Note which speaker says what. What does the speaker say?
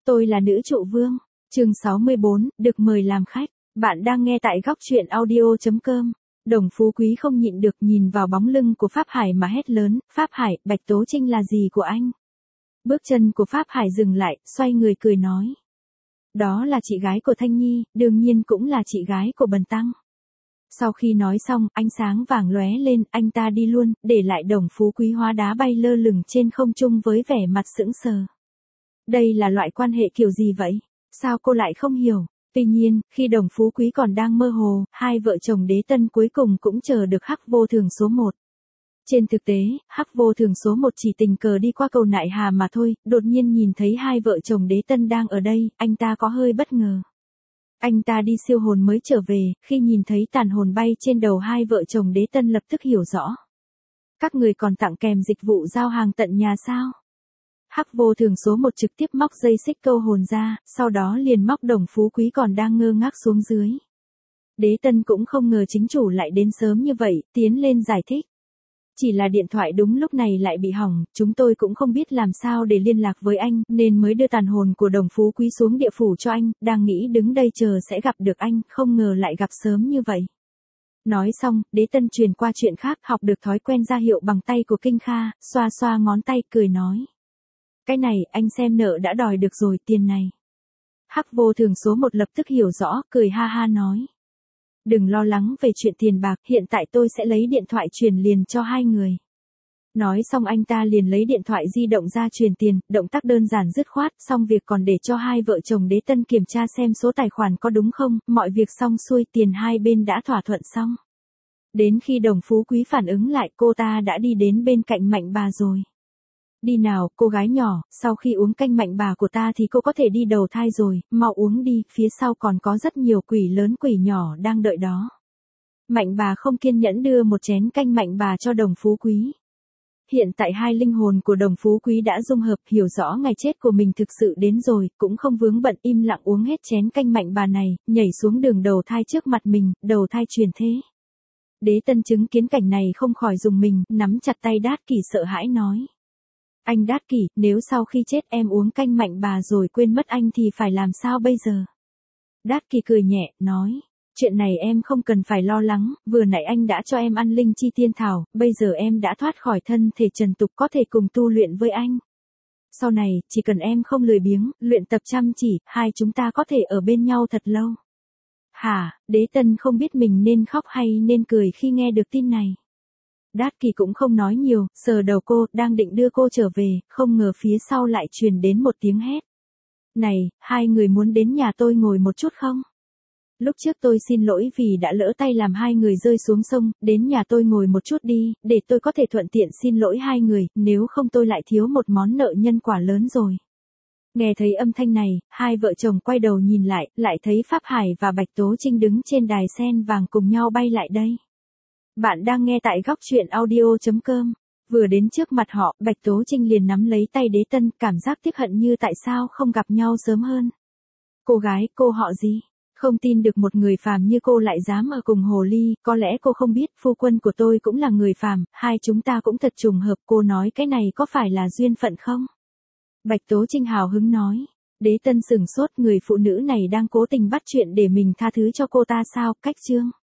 Speaker 1: Tôi là nữ trụ vương. Chương 64, được mời làm khách. Bạn đang nghe tại góc truyện audio.com. Đồng Phú Quý không nhịn được nhìn vào bóng lưng của Pháp Hải mà hét lớn, Pháp Hải, Bạch Tố Trinh là gì của anh? Bước chân của Pháp Hải dừng lại, xoay người cười nói. Đó là chị gái của Thanh Nhi, đương nhiên cũng là chị gái của Bần Tăng. Sau khi nói xong, ánh sáng vàng lóe lên, anh ta đi luôn, để lại Đồng Phú Quý hóa đá bay lơ lửng trên không trung với vẻ mặt sững sờ. Đây là loại quan hệ kiểu gì vậy? Sao cô lại không hiểu? Tuy nhiên, khi Đồng Phú Quý còn đang mơ hồ, hai vợ chồng Đế Tân cuối cùng cũng chờ được Hắc Vô Thường số 1. Trên thực tế, Hắc Vô Thường số 1 chỉ tình cờ đi qua cầu Nại Hà mà thôi, đột nhiên nhìn thấy hai vợ chồng Đế Tân đang ở đây, anh ta có hơi bất ngờ. Anh ta đi siêu hồn mới trở về, khi nhìn thấy tàn hồn bay trên đầu hai vợ chồng Đế Tân lập tức hiểu rõ. Các người còn tặng kèm dịch vụ giao hàng tận nhà sao? Hắc Vô Thường số 1 trực tiếp móc dây xích câu hồn ra, sau đó liền móc Đồng Phú Quý còn đang ngơ ngác xuống dưới. Đế Tân cũng không ngờ chính chủ lại đến sớm như vậy, tiến lên giải thích. Chỉ là điện thoại đúng lúc này lại bị hỏng, chúng tôi cũng không biết làm sao để liên lạc với anh, nên mới đưa tàn hồn của Đồng Phú Quý xuống địa phủ cho anh, đang nghĩ đứng đây chờ sẽ gặp được anh, không ngờ lại gặp sớm như vậy. Nói xong, Đế Tân truyền qua chuyện khác, học được thói quen ra hiệu bằng tay của Kinh Kha, xoa xoa ngón tay, cười nói. Cái này, anh xem nợ đã đòi được rồi, tiền này. Hắc Vô Thường số 1 lập tức hiểu rõ, cười ha ha nói. Đừng lo lắng về chuyện tiền bạc, hiện tại tôi sẽ lấy điện thoại truyền liền cho hai người. Nói xong anh ta liền lấy điện thoại di động ra truyền tiền, động tác đơn giản dứt khoát, xong việc còn để cho hai vợ chồng Đế Tân kiểm tra xem số tài khoản có đúng không, mọi việc xong xuôi, tiền hai bên đã thỏa thuận xong. Đến khi Đồng Phú Quý phản ứng lại, cô ta đã đi đến bên cạnh Mạnh bà rồi. Đi nào, cô gái nhỏ, sau khi uống canh Mạnh bà của ta thì cô có thể đi đầu thai rồi, mau uống đi, phía sau còn có rất nhiều quỷ lớn quỷ nhỏ đang đợi đó. Mạnh bà không kiên nhẫn đưa một chén canh Mạnh bà cho Đồng Phú Quý. Hiện tại hai linh hồn của Đồng Phú Quý đã dung hợp, hiểu rõ ngày chết của mình thực sự đến rồi, cũng không vướng bận, im lặng uống hết chén canh Mạnh bà này, nhảy xuống đường đầu thai trước mặt mình, đầu thai truyền thế. Đế Tân chứng kiến cảnh này không khỏi rùng mình, nắm chặt tay Đát Kỷ sợ hãi nói. Anh Đát Kỷ, nếu sau khi chết em uống canh Mạnh bà rồi quên mất anh thì phải làm sao bây giờ? Đát Kỷ cười nhẹ, nói. Chuyện này em không cần phải lo lắng, vừa nãy anh đã cho em ăn linh chi tiên thảo, bây giờ em đã thoát khỏi thân thể trần tục có thể cùng tu luyện với anh. Sau này, chỉ cần em không lười biếng, luyện tập chăm chỉ, hai chúng ta có thể ở bên nhau thật lâu. Hả, Đế Tân không biết mình nên khóc hay nên cười khi nghe được tin này. Đát Kỷ cũng không nói nhiều, sờ đầu cô, đang định đưa cô trở về, không ngờ phía sau lại truyền đến một tiếng hét. Này, hai người muốn đến nhà tôi ngồi một chút không? Lúc trước tôi xin lỗi vì đã lỡ tay làm hai người rơi xuống sông, đến nhà tôi ngồi một chút đi, để tôi có thể thuận tiện xin lỗi hai người, nếu không tôi lại thiếu một món nợ nhân quả lớn rồi. Nghe thấy âm thanh này, hai vợ chồng quay đầu nhìn lại thấy Pháp Hải và Bạch Tố Trinh đứng trên đài sen vàng cùng nhau bay lại đây. Bạn đang nghe tại góc truyện audio.com. Vừa đến trước mặt họ, Bạch Tố Trinh liền nắm lấy tay Đế Tân, cảm giác tiếc hận như tại sao không gặp nhau sớm hơn. Cô gái, cô họ gì? Không tin được một người phàm như cô lại dám ở cùng hồ ly, có lẽ cô không biết, phu quân của tôi cũng là người phàm, hai chúng ta cũng thật trùng hợp, cô nói cái này có phải là duyên phận không? Bạch Tố Trinh hào hứng nói. Đế Tân sửng sốt, người phụ nữ này đang cố tình bắt chuyện để mình tha thứ cho cô ta sao, cách chương.